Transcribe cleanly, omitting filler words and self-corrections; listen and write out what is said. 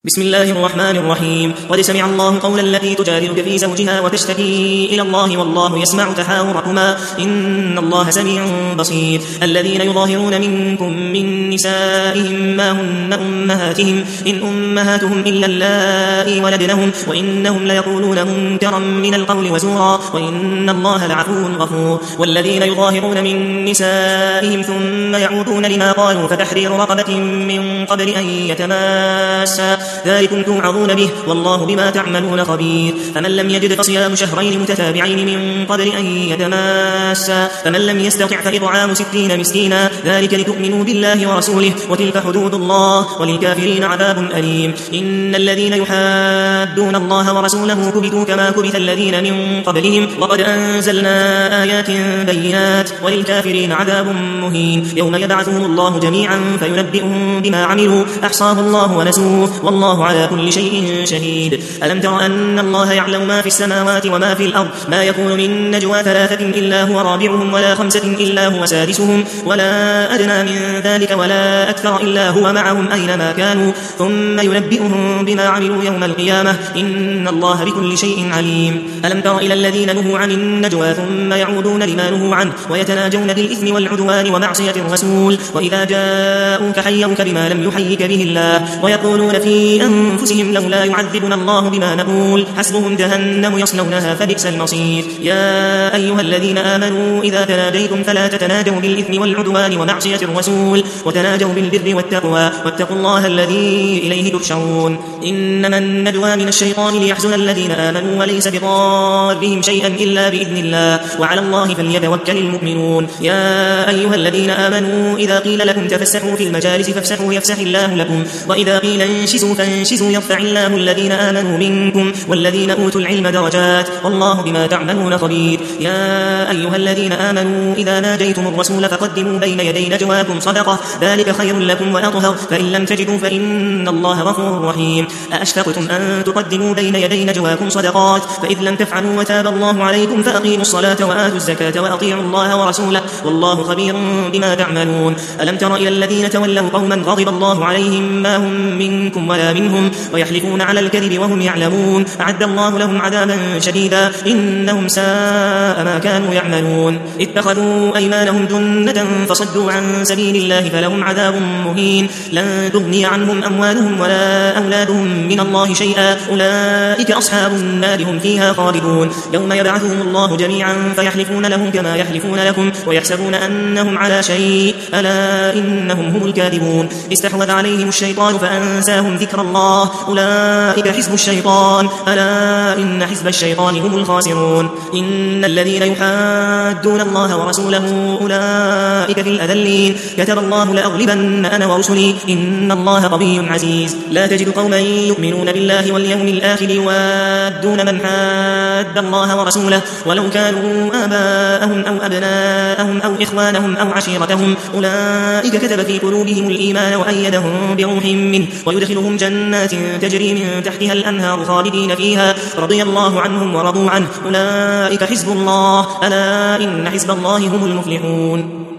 بسم الله الرحمن الرحيم. قد سمع الله قول التي تجادلك في زوجها وتشتكي إلى الله والله يسمع تحاوركما إن الله سميع بصير. الذين يظاهرون منكم من نسائهم ما هن أمهاتهم إن أمهاتهم إلا اللائي ولدنهم وإنهم ليقولون منكرا من القول وزورا وإن الله لعفو غفور. والذين يظاهرون من نسائهم ثم يعودون لما قالوا فتحرير رقبة من قبل أن يتماسا ذلكم توعظون به والله بما تعملون خبير. فمن لم يجد فصيام شهرين متتابعين من قبل أن يتماسا فمن لم يستطع فإطعام 60 مسكينا ذلك لتؤمنوا بالله ورسوله وتلك حدود الله وللكافرين عذاب أليم. إن الذين يحادون الله ورسوله كبتوا كما كبت الذين من قبلهم وقد أنزلنا آيات بينات وللكافرين عذاب مهين. يوم يبعثهم الله جميعا فينبئهم بما عملوا أحصاه الله ونسوه والله على كل شيء شهيد. ألم تر أن الله يعلم ما في السماوات وما في الأرض ما يكون من نجوى 3 إلا هو رابعهم ولا 5 إلا هو سادسهم ولا أدنى من ذلك ولا أكثر إلا هو معهم أينما كانوا ثم ينبئهم بما عملوا يوم القيامة إن الله بكل شيء عليم. ألم تر إلى الذين نهوا عن النجوى ثم يعودون لما نهوا عنه ويتناجون بالإثم والعدوان ومعصية الرسول وإذا جاءوك حيوك بما لم يحيك به الله ويقولون في أنفسهم لولا يعذبنا الله بما نقول حسبهم جهنم يصلونها فبئس المصير. يا أيها الذين آمنوا إذا تناجيتم فلا تتناجوا بالإثم والعدوان ومعصية الرسول وتناجوا بالبر والتقوى واتقوا الله الذي إليه تحشرون. إنما النجوى من الشيطان ليحزن الذين آمنوا وليس بضارهم شيئا إلا بإذن الله وعلى الله فليتوكل المؤمنون. يا أيها الذين آمنوا إذا قيل لكم تفسحوا في المجالس فافسحوا يفسح الله لكم وإذا قيل انشزوا فانشزوا يرفع الله الذين آمنوا منكم والذين أوتوا العلم درجات والله بما تعملون خبير. يا أيها الذين آمنوا إذا ناجيتم الرسول فقدموا بين يدي نجواكم صدقة ذلك خير لكم وأطهر فإن لم تجدوا فإن الله غفور رحيم. أأشفقتم أن تقدموا بين يدي نجواكم صدقات فإذ لم تفعلوا وتاب الله عليكم فأقيموا الصلاة وآتوا الزكاة وأطيعوا الله ورسوله والله خبير بما تعملون. ألم تر إلى الذين تولوا قوما غضب الله عليهم ما هم منكم ولا منهم ويحلفون على الكذب وهم يعلمون أعد الله لهم عذابا شديدا إنهم ساء ما كانوا يعملون. اتخذوا أيمانهم جنة فصدوا عن سبيل الله فلهم عذاب مهين لن تغني عنهم أموالهم ولا أولادهم من الله شيئا أولئك أصحاب النار هم فيها خالدون. يوم يبعثهم الله جميعا فيحلفون لهم كما يحلفون لكم ويحسبون أنهم على شيء ألا إنهم هم الكاذبون. استحوذ عليهم الشيطان فأنساهم ذكر الله أولئك حزب الشيطان ألا إن حزب الشيطان هم الخاسرون. إن الذين يحادون الله ورسوله أولئك في الأذلين كتب الله لأغلبن أنا ورسلي إن الله قوي عزيز. لا تجد قوما يؤمنون بالله واليوم الآخر يوادون من حاد الله ورسوله ولو كانوا آباءهم أو أبناءهم أو إخوانهم أو عشيرتهم أولئك كتب في قلوبهم الإيمان وأيدهم بروح منه ويدخلهم جنات تجري من تحتها الأنهار خالدين فيها رضي الله عنهم ورضوا عنه أولئك حزب الله ألا إن حزب الله هم المفلحون.